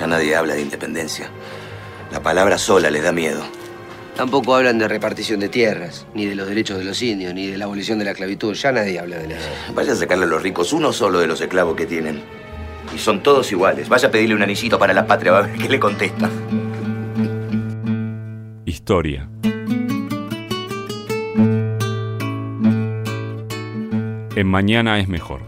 Ya nadie habla de independencia. La palabra sola les da miedo. Tampoco hablan de repartición de tierras, ni de los derechos de los indios, ni de la abolición de la esclavitud. Ya nadie habla de eso. Vaya a sacarle a los ricos uno solo de los esclavos que tienen. Y son todos iguales. Vaya a pedirle un anillito para la patria, va a ver qué le contesta. Historia. En Mañana es Mejor.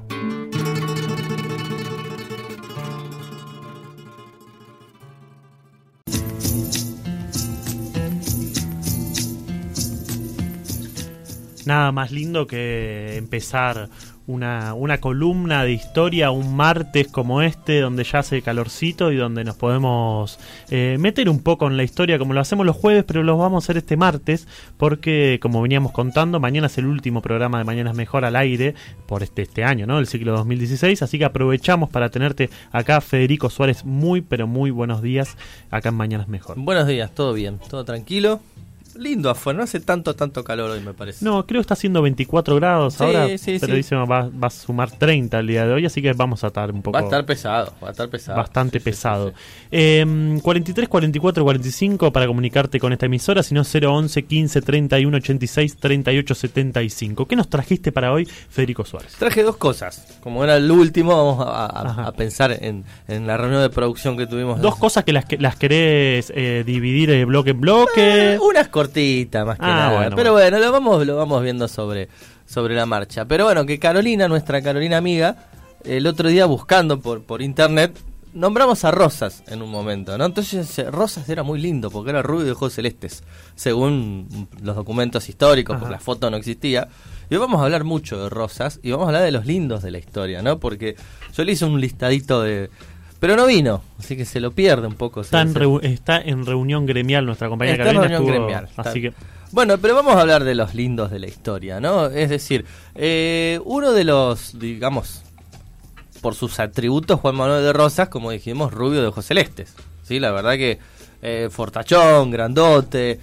Nada más lindo que empezar una columna de historia un martes como este, donde ya hace calorcito y donde nos podemos meter un poco en la historia como lo hacemos los jueves, pero lo vamos a hacer este martes porque, como veníamos contando, mañana es el último programa de Mañana es Mejor al aire por este año, ¿no? El ciclo 2016, así que aprovechamos para tenerte acá, Federico Suárez. Muy, pero muy buenos días acá en Mañana es Mejor. Buenos días, todo bien, todo tranquilo. Lindo afuera, no hace tanto calor hoy, me parece. No, creo que está haciendo 24 grados sí, ahora, sí, pero dice va a sumar 30 el día de hoy, así que vamos a estar un poco... Va a estar pesado. Bastante pesado. Sí. 43, 44, 45 para comunicarte con esta emisora, sino 011 15 31 86 38 75. ¿Qué nos trajiste para hoy, Federico Suárez? Traje dos cosas. Como era el último, vamos a pensar en la reunión de producción que tuvimos. Dos cosas que las querés dividir bloque en bloque. Unas cortita más que nada, bueno, pero bueno, lo vamos viendo sobre la marcha. Pero bueno, que Carolina, nuestra Carolina amiga, el otro día buscando por internet, nombramos a Rosas en un momento, ¿no? Entonces Rosas era muy lindo porque era rubio de ojos celestes, según los documentos históricos, porque la foto no existía. Y hoy vamos a hablar mucho de Rosas y vamos a hablar de los lindos de la historia, ¿no? Porque yo le hice un listadito de... Pero no vino, así que se lo pierde un poco. Está en reunión gremial nuestra compañera Carolina. Está en reunión gremial. Así que... Bueno, pero vamos a hablar de los lindos de la historia, ¿no? Es decir, uno de los, digamos, por sus atributos, Juan Manuel de Rosas, como dijimos, rubio de ojos celestes. Sí, la verdad que fortachón, grandote,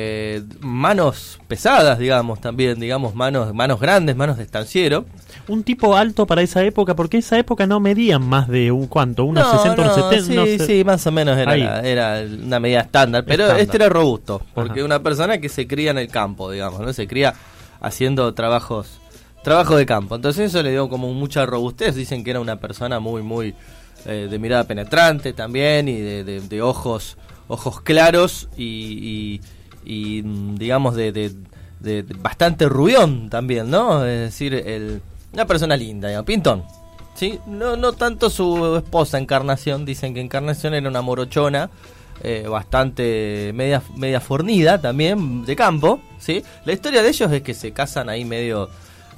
manos pesadas, digamos, también, digamos, manos grandes, manos de estanciero. Un tipo alto para esa época, porque esa época no medían más de unos 60, unos 70. Sí, más o menos era una medida estándar, pero este era robusto, porque una persona que se cría en el campo, digamos, ¿no? Se cría haciendo trabajo de campo. Entonces eso le dio como mucha robustez. Dicen que era una persona muy de mirada penetrante también y de ojos claros y digamos de bastante rubión también, ¿no? Es decir, una persona linda, digamos, pintón, ¿sí? No tanto su esposa Encarnación. Dicen que Encarnación era una morochona, bastante media fornida también, de campo, ¿sí? La historia de ellos es que se casan ahí medio,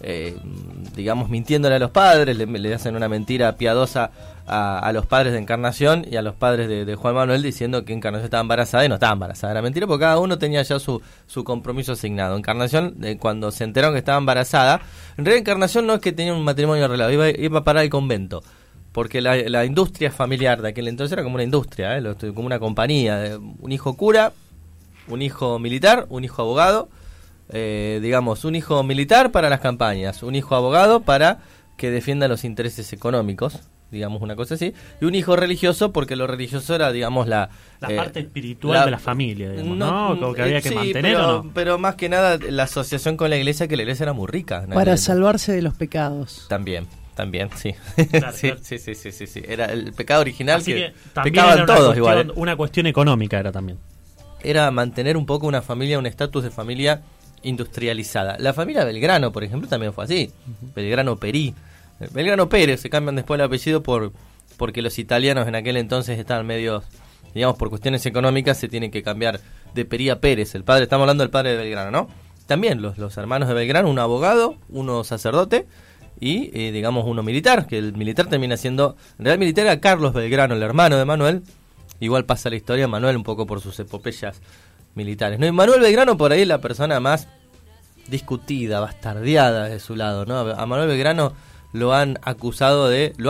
digamos, mintiéndole a los padres, le hacen una mentira piadosa a los padres de Encarnación y a los padres de Juan Manuel, diciendo que Encarnación estaba embarazada y no estaba embarazada. Era mentira porque cada uno tenía ya su compromiso asignado. Encarnación, cuando se enteraron que estaba embarazada, en realidad Encarnación no es que tenía un matrimonio arreglado, iba a parar al convento, porque la industria familiar de aquel entonces era como una industria, como una compañía, un hijo cura, un hijo militar, un hijo abogado, digamos, un hijo militar para las campañas, un hijo abogado para que defienda los intereses económicos, digamos, una cosa así, y un hijo religioso porque lo religioso era, digamos, la parte espiritual de la familia, digamos, ¿no? Como que había que mantener, ¿o no? Pero más que nada la asociación con la iglesia, que la iglesia era muy rica. Para salvarse de los pecados. También, sí. Claro, sí. Era el pecado original. Así que pecaban todos igual. Una cuestión económica era también. Era mantener un poco una familia, un estatus de familia industrializada. La familia Belgrano, por ejemplo, también fue así. Belgrano Perí. Belgrano Pérez, se cambian después el apellido porque los italianos en aquel entonces estaban medio, digamos, por cuestiones económicas se tienen que cambiar de Perí a Pérez. El padre, estamos hablando del padre de Belgrano, ¿no? También los hermanos de Belgrano, uno abogado, uno sacerdote y, digamos, uno militar, que el militar termina siendo, en realidad el militar era Carlos Belgrano, el hermano de Manuel. Igual pasa la historia de Manuel un poco por sus epopeyas militares, ¿no? Y Manuel Belgrano por ahí es la persona más discutida, bastardeada de su lado, ¿no? A Manuel Belgrano lo han acusado,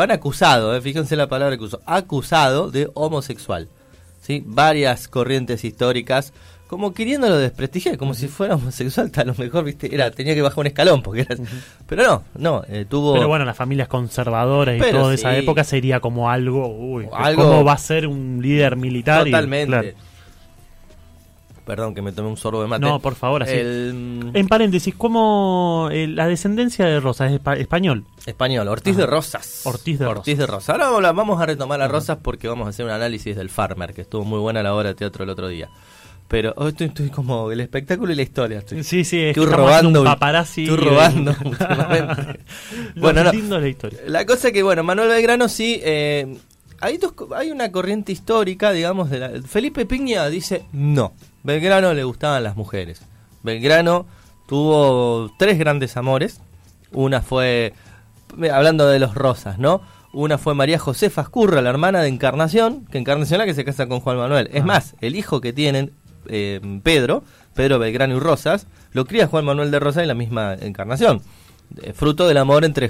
fíjense la palabra acusado de homosexual, ¿sí? Varias corrientes históricas como queriéndolo desprestigiar, como si fuera homosexual, a lo mejor, viste, tenía que bajar un escalón, porque era, pero no, tuvo... Pero bueno, las familias conservadoras y Pero toda sí. esa época sería como algo, Algo- ¿cómo va a ser un líder militar? Totalmente. Claro. Perdón que me tomé un sorbo de mate. No, por favor, así. El En paréntesis, ¿cómo la descendencia de Rosas es español? español, Ortiz de Rosas. Ortiz de Rosas. Ahora vamos a retomar a Rosas porque vamos a hacer un análisis del Farmer, que estuvo muy buena la obra de teatro el otro día. Pero hoy estoy como el espectáculo y la historia. Sí, es que Estoy estamos robando haciendo un un- paparazzi. estoy robando últimamente. Bueno, no. Lindo la historia. La cosa es que, bueno, Manuel Belgrano sí... hay una corriente histórica, digamos, Felipe Piña dice no. Belgrano le gustaban las mujeres. Belgrano tuvo 3 grandes amores. Una fue, hablando de los Rosas, ¿no? Una fue María Josefa Ezcurra, la hermana de Encarnación, que Encarnación es la que se casa con Juan Manuel. Es más, el hijo que tienen, Pedro Belgrano y Rosas, lo cría Juan Manuel de Rosas en la misma Encarnación. Fruto del amor entre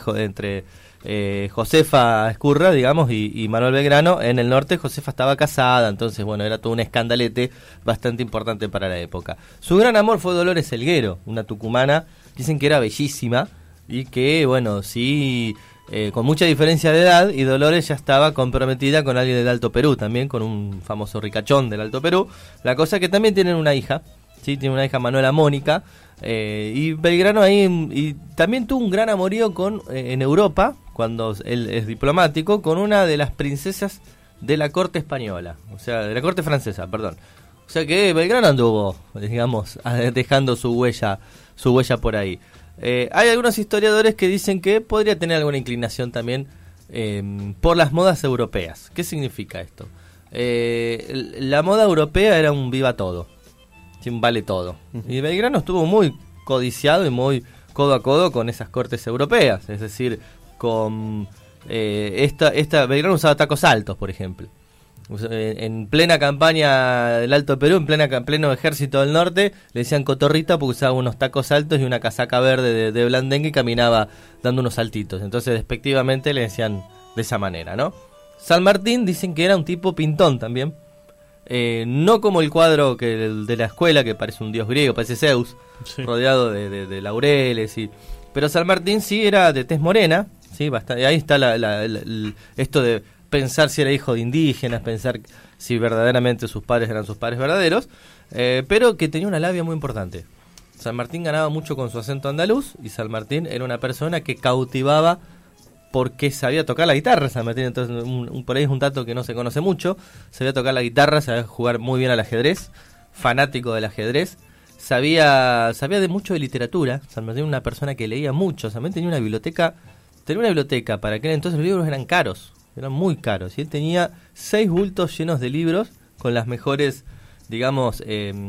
Josefa Ezcurra, digamos, y Manuel Belgrano. En el norte Josefa estaba casada, entonces bueno, era todo un escandalete bastante importante para la época. Su gran amor fue Dolores Helguero, una tucumana, dicen que era bellísima y que bueno, sí, con mucha diferencia de edad, y Dolores ya estaba comprometida con alguien del Alto Perú, también con un famoso ricachón del Alto Perú. La cosa que también tienen una hija, sí, tiene una hija, Manuela Mónica. Y Belgrano ahí y también tuvo un gran amorío en Europa, cuando él es diplomático, con una de las princesas de la corte española, o sea, de la corte francesa, perdón. O sea que Belgrano anduvo, digamos, dejando su huella por ahí. Hay algunos historiadores que dicen que podría tener alguna inclinación también por las modas europeas. ¿Qué significa esto? La moda europea era un viva todo. Vale todo. Y Belgrano estuvo muy codiciado y muy codo a codo con esas cortes europeas, es decir, con Belgrano usaba tacos altos, por ejemplo. En plena campaña del Alto Perú, en pleno ejército del norte, le decían cotorrita porque usaba unos tacos altos y una casaca verde de blandengue y caminaba dando unos saltitos. Entonces, despectivamente le decían de esa manera, ¿no? San Martín dicen que era un tipo pintón también. No como el cuadro de la escuela, que parece un dios griego, parece Zeus, sí, rodeado de laureles. Pero San Martín sí era de tez morena, sí, bastante. Ahí está esto de pensar si era hijo de indígenas, pensar si verdaderamente sus padres eran sus padres verdaderos, pero que tenía una labia muy importante. San Martín ganaba mucho con su acento andaluz, y San Martín era una persona que cautivaba porque sabía tocar la guitarra. San Martín, entonces, por ahí es un dato que no se conoce mucho, sabía tocar la guitarra, sabía jugar muy bien al ajedrez, fanático del ajedrez, sabía de mucho de literatura. San Martín era una persona que leía mucho. San Martín tenía una biblioteca, para aquel entonces los libros eran caros, eran muy caros, y él tenía 6 bultos llenos de libros con las mejores, digamos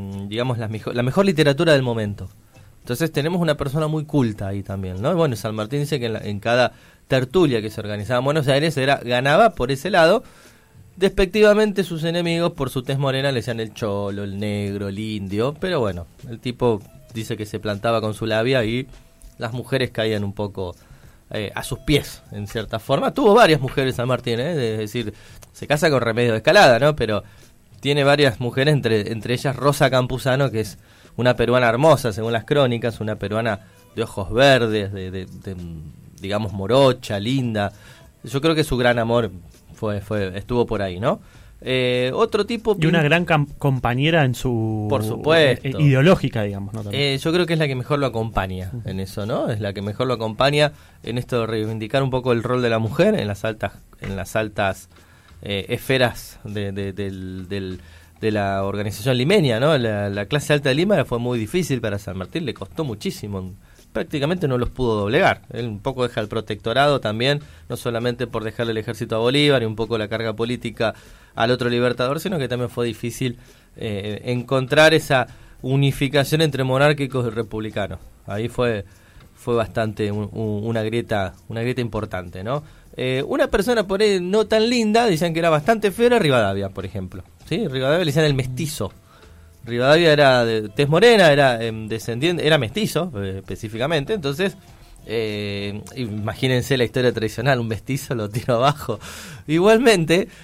la mejor literatura del momento. Entonces tenemos una persona muy culta ahí también, ¿no? Bueno, San Martín dice que en cada tertulia que se organizaba en Buenos Aires ganaba por ese lado. Despectivamente sus enemigos, por su tez morena, le decían el cholo, el negro, el indio, pero bueno, el tipo dice que se plantaba con su labia y las mujeres caían un poco a sus pies, en cierta forma. Tuvo varias mujeres San Martín, es decir, se casa con Remedio de Escalada, ¿no? Pero tiene varias mujeres, entre ellas Rosa Campuzano, que es una peruana hermosa, según las crónicas, una peruana de ojos verdes, digamos morocha, linda. Yo creo que su gran amor estuvo por ahí, ¿no? Otro tipo... Y una gran compañera en su... Por supuesto. Ideológica, digamos, ¿no? Yo creo que es la que mejor lo acompaña en eso, ¿no? Es la que mejor lo acompaña en esto de reivindicar un poco el rol de la mujer en las altas esferas de la organización limeña, ¿no? La clase alta de Lima fue muy difícil para San Martín, le costó muchísimo. Prácticamente no los pudo doblegar. Él un poco deja el protectorado también, no solamente por dejarle el ejército a Bolívar y un poco la carga política al otro libertador, sino que también fue difícil encontrar esa unificación entre monárquicos y republicanos. Ahí fue bastante una grieta importante, ¿no? Una persona por ahí no tan linda, decían que era bastante fea, era Rivadavia, por ejemplo. ¿Sí? Rivadavia le decían el mestizo. Rivadavia era de tez morena, era descendiente, era mestizo específicamente, entonces imagínense la historia tradicional, un mestizo lo tiro abajo. Igualmente,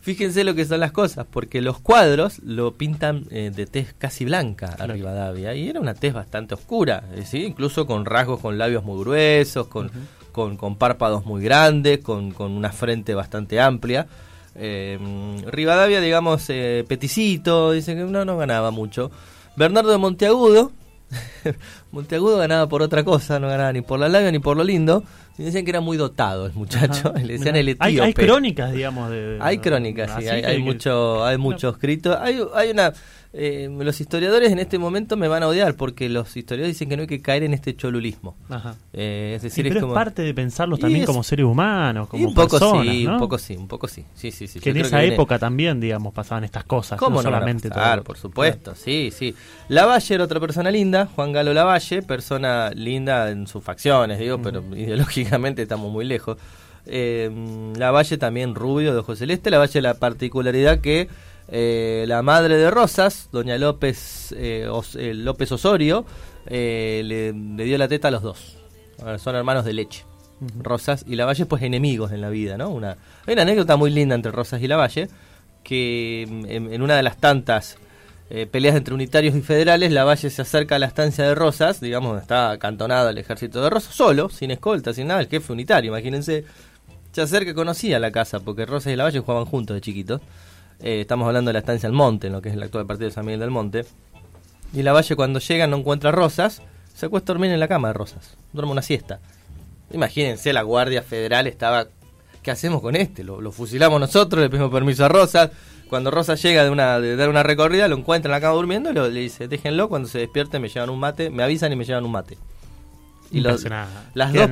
fíjense lo que son las cosas, porque los cuadros lo pintan de tez casi blanca a Rivadavia, y era una tez bastante oscura, ¿sí? Incluso con rasgos, con labios muy gruesos, con párpados muy grandes, con una frente bastante amplia. Rivadavia, digamos, peticito, dice que no ganaba mucho. Bernardo de Monteagudo, Monteagudo ganaba por otra cosa, no ganaba ni por la labia ni por lo lindo. Y decían que era muy dotado el muchacho. Le decían el etíope. Hay crónicas, digamos. Hay crónicas, sí. Hay mucho escrito. Hay una... los historiadores en este momento me van a odiar porque los historiadores dicen que no hay que caer en este cholulismo. Ajá. Es decir, pero es como... parte de pensarlos también como seres humanos, como un poco personas, sí, ¿no? un poco sí. Sí. Que en esa época también, digamos, pasaban estas cosas. ¿Cómo no solamente claro, por supuesto, sí. Lavalle era otra persona linda, Juan Galo Lavalle, persona linda en sus facciones, digo, pero ideológicamente estamos muy lejos. Lavalle también rubio, de ojos celeste. Lavalle la particularidad que la madre de Rosas, doña López Osorio, le dio la teta a los dos. Son hermanos de leche. Rosas y Lavalle, pues enemigos en la vida, ¿no? Hay una anécdota muy linda entre Rosas y Lavalle, que en una de las tantas peleas entre unitarios y federales, Lavalle se acerca a la estancia de Rosas, digamos, donde está acantonado el ejército de Rosas, solo, sin escolta, sin nada, el jefe unitario, imagínense. Se acerca, conocía la casa, porque Rosas y Lavalle jugaban juntos de chiquitos. Estamos hablando de la estancia del Monte, en lo que es el actual partido de San Miguel del Monte. Y Lavalle, cuando llega, no encuentra a Rosas, se acuesta a dormir en la cama de Rosas, duerme una siesta. Imagínense, la Guardia Federal estaba... ¿Qué hacemos con este? Lo fusilamos nosotros, le pedimos permiso a Rosas. Cuando Rosas llega de dar una recorrida, lo encuentra en la cama durmiendo, le dice, déjenlo, cuando se despierte me llevan un mate, me avisan y me llevan un mate. Y las dos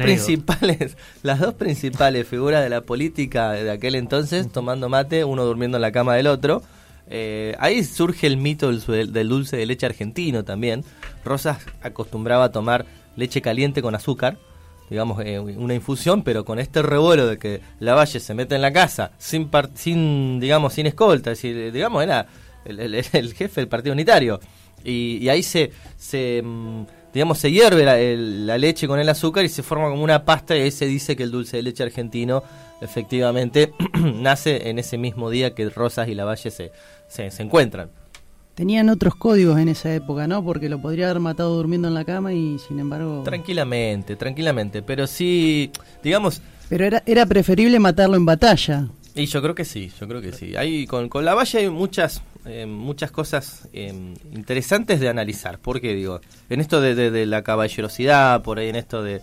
principales figuras de la política de aquel entonces, tomando mate, uno durmiendo en la cama del otro. Ahí surge el mito del dulce de leche argentino también. Rosas acostumbraba a tomar leche caliente con azúcar, digamos, una infusión, pero con este revuelo de que Lavalle se mete en la casa sin escolta, es decir, digamos, era el jefe del partido unitario. Y ahí se hierve la leche con el azúcar y se forma como una pasta, y ahí se dice que el dulce de leche argentino efectivamente nace en ese mismo día que Rosas y Lavalle se encuentran. Tenían otros códigos en esa época, ¿no? Porque lo podría haber matado durmiendo en la cama y sin embargo... Tranquilamente, pero sí, digamos... Pero era preferible matarlo en batalla. Y yo creo que sí. Ahí con Lavalle hay muchas cosas interesantes de analizar. Porque digo, en esto de la caballerosidad, por ahí en esto de...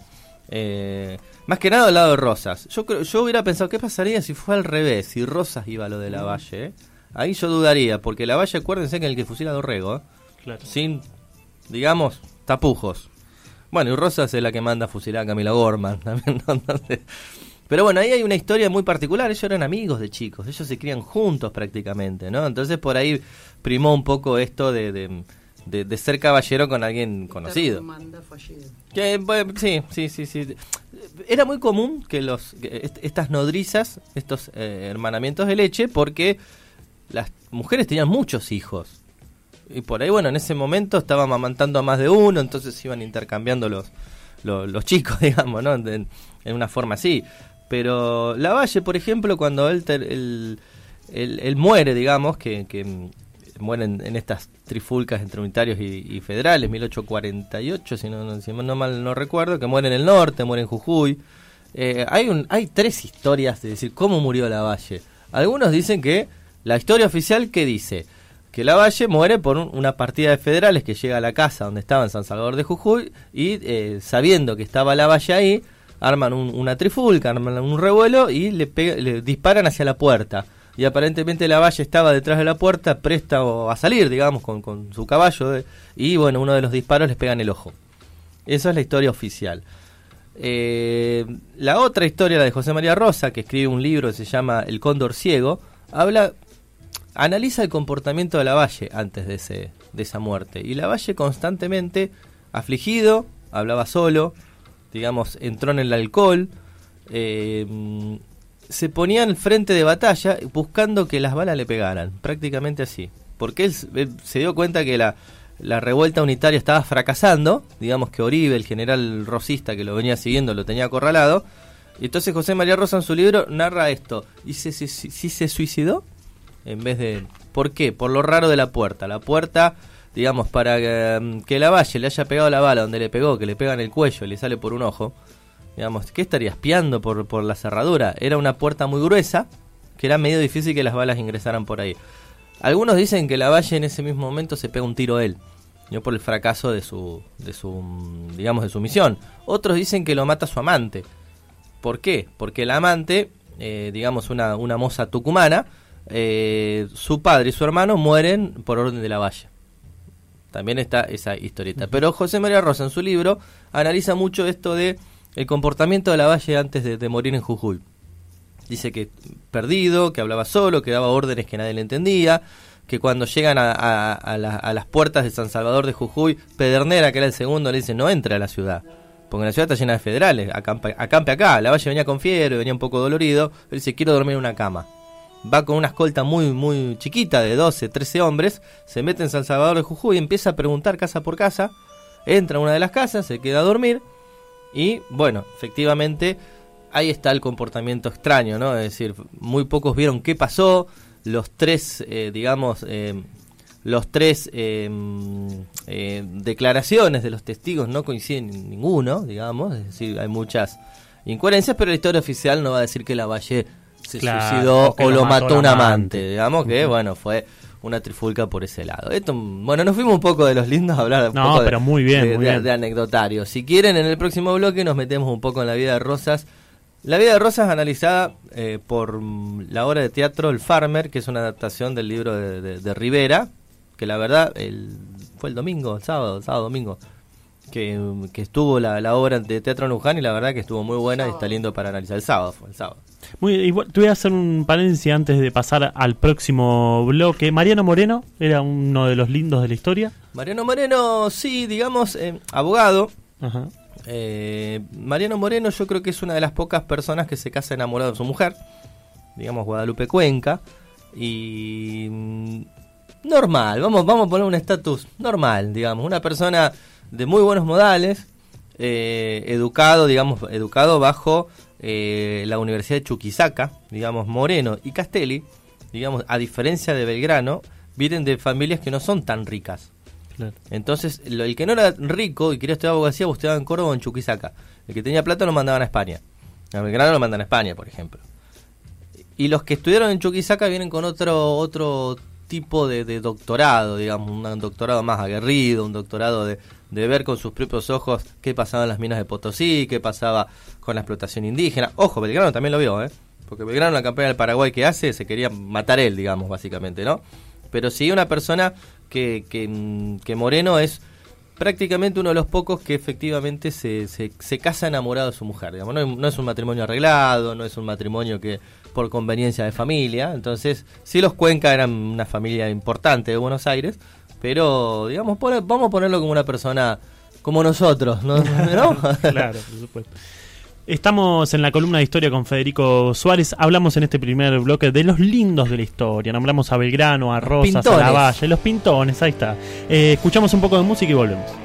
más que nada al lado de Rosas. Yo hubiera pensado, ¿qué pasaría si fue al revés? Si Rosas iba a lo de Lavalle, Ahí yo dudaría, porque Lavalle, acuérdense que es el que fusila a Dorrego, claro, sin, digamos, tapujos. Bueno, y Rosas es la que manda a fusilar a Camila Gorman también, ¿no? Entonces, pero bueno, ahí hay una historia muy particular. Ellos eran amigos de chicos, ellos se crían juntos prácticamente, ¿no? Entonces por ahí primó un poco esto de ser caballero con alguien conocido. Que, sí. Era muy común que estas nodrizas, estos hermanamientos de leche, porque las mujeres tenían muchos hijos. Y por ahí, bueno, en ese momento estaban amamantando a más de uno, entonces iban intercambiando los chicos, digamos, ¿no? En una forma así. Pero Lavalle, por ejemplo, cuando él muere, digamos, que mueren en estas trifulcas entre unitarios y federales, 1848, si no mal no recuerdo, que muere en el norte, muere en Jujuy. Hay tres historias de decir cómo murió Lavalle. Algunos dicen que la historia oficial que dice que Lavalle muere por una partida de federales que llega a la casa donde estaba en San Salvador de Jujuy y sabiendo que estaba Lavalle ahí, arman una trifulca, arman un revuelo y le disparan hacia la puerta. Y aparentemente Lavalle estaba detrás de la puerta, presto a salir, digamos, con su caballo. Y bueno, uno de los disparos les pega en el ojo. Esa es la historia oficial. La otra historia, la de José María Rosa, que escribe un libro que se llama El Cóndor Ciego, analiza el comportamiento de Lavalle antes de esa muerte. Y Lavalle constantemente, afligido, hablaba solo, digamos, entró en el alcohol, se ponía en frente de batalla buscando que las balas le pegaran, prácticamente así. Porque él se dio cuenta que la revuelta unitaria estaba fracasando, digamos que Oribe, el general rosista que lo venía siguiendo, lo tenía acorralado. Y entonces José María Rosa en su libro narra esto. ¿Y si se suicidó? en vez de... ¿Por qué? Por lo raro de la puerta. La puerta, digamos, para que Lavalle le haya pegado la bala donde le pegó, que le pega en el cuello y le sale por un ojo, digamos, ¿qué estaría espiando por la cerradura? Era una puerta muy gruesa, que era medio difícil que las balas ingresaran por ahí. Algunos dicen que Lavalle en ese mismo momento se pega un tiro él, no por el fracaso de su misión. Otros dicen que lo mata su amante. ¿Por qué? Porque el amante, digamos una moza tucumana, su padre y su hermano mueren por orden de Lavalle. También está esa historieta. Pero José María Rosa en su libro analiza mucho esto de el comportamiento de Lavalle antes de morir en Jujuy. Dice que perdido, que hablaba solo, que daba órdenes que nadie le entendía, que cuando llegan a las puertas de San Salvador de Jujuy, Pedernera, que era el segundo, le dice no entre a la ciudad, porque la ciudad está llena de federales, acampe acá. Lavalle venía con fiebre, venía un poco dolorido, él dice quiero dormir en una cama. Va con una escolta muy muy chiquita de 12, 13 hombres, se mete en San Salvador de Jujuy, empieza a preguntar casa por casa, entra a una de las casas, se queda a dormir y bueno, efectivamente ahí está el comportamiento extraño, ¿no? Es decir, muy pocos vieron qué pasó, los tres declaraciones de los testigos no coinciden en ninguno, digamos, es decir, hay muchas incoherencias, pero la historia oficial no va a decir que Lavalle se suicidó o lo mató un amante, digamos que, bueno, fue una trifulca por ese lado. Esto, bueno, nos fuimos un poco de los lindos a hablar un poco pero muy bien, de anecdotario. Si quieren, en el próximo bloque nos metemos un poco en la vida de Rosas. La vida de Rosas analizada por la obra de teatro El Farmer, que es una adaptación del libro de Rivera, que la verdad fue el sábado-domingo, que estuvo la obra de teatro en Luján y la verdad que estuvo muy buena y está lindo para analizar. El sábado. Igual, te voy a hacer un paréntesis antes de pasar al próximo bloque. Mariano Moreno era uno de los lindos de la historia. Mariano Moreno, sí, digamos, abogado. Ajá. Mariano Moreno yo creo que es una de las pocas personas que se casa enamorado de su mujer, digamos Guadalupe Cuenca, y normal, vamos a poner un estatus normal, digamos, una persona de muy buenos modales, educado bajo la Universidad de Chuquisaca, digamos. Moreno y Castelli, digamos, a diferencia de Belgrano, vienen de familias que no son tan ricas. Claro. Entonces, el que no era rico y quería estudiar abogacía, estudiaba en Córdoba o en Chuquisaca. El que tenía plata lo mandaban a España. A Belgrano lo mandan a España, por ejemplo. Y los que estudiaron en Chuquisaca vienen con otro tipo de doctorado, digamos, un doctorado más aguerrido, un doctorado de ver con sus propios ojos qué pasaba en las minas de Potosí, qué pasaba con la explotación indígena. Ojo, Belgrano también lo vio, porque Belgrano en la campaña del Paraguay que hace, se quería matar él, digamos, básicamente, ¿no? Pero sí una persona que Moreno es prácticamente uno de los pocos que efectivamente se casa enamorado de su mujer, digamos. No es un matrimonio arreglado, no es un matrimonio que por conveniencia de familia. Entonces, sí, los Cuenca eran una familia importante de Buenos Aires, pero, digamos, vamos a ponerlo como una persona como nosotros, ¿no? Claro, por supuesto. Estamos en la columna de historia con Federico Suárez. Hablamos en este primer bloque de los lindos de la historia. Nombramos a Belgrano, a Rosas, a Lavalle, los pintones, ahí está. Escuchamos un poco de música y volvemos.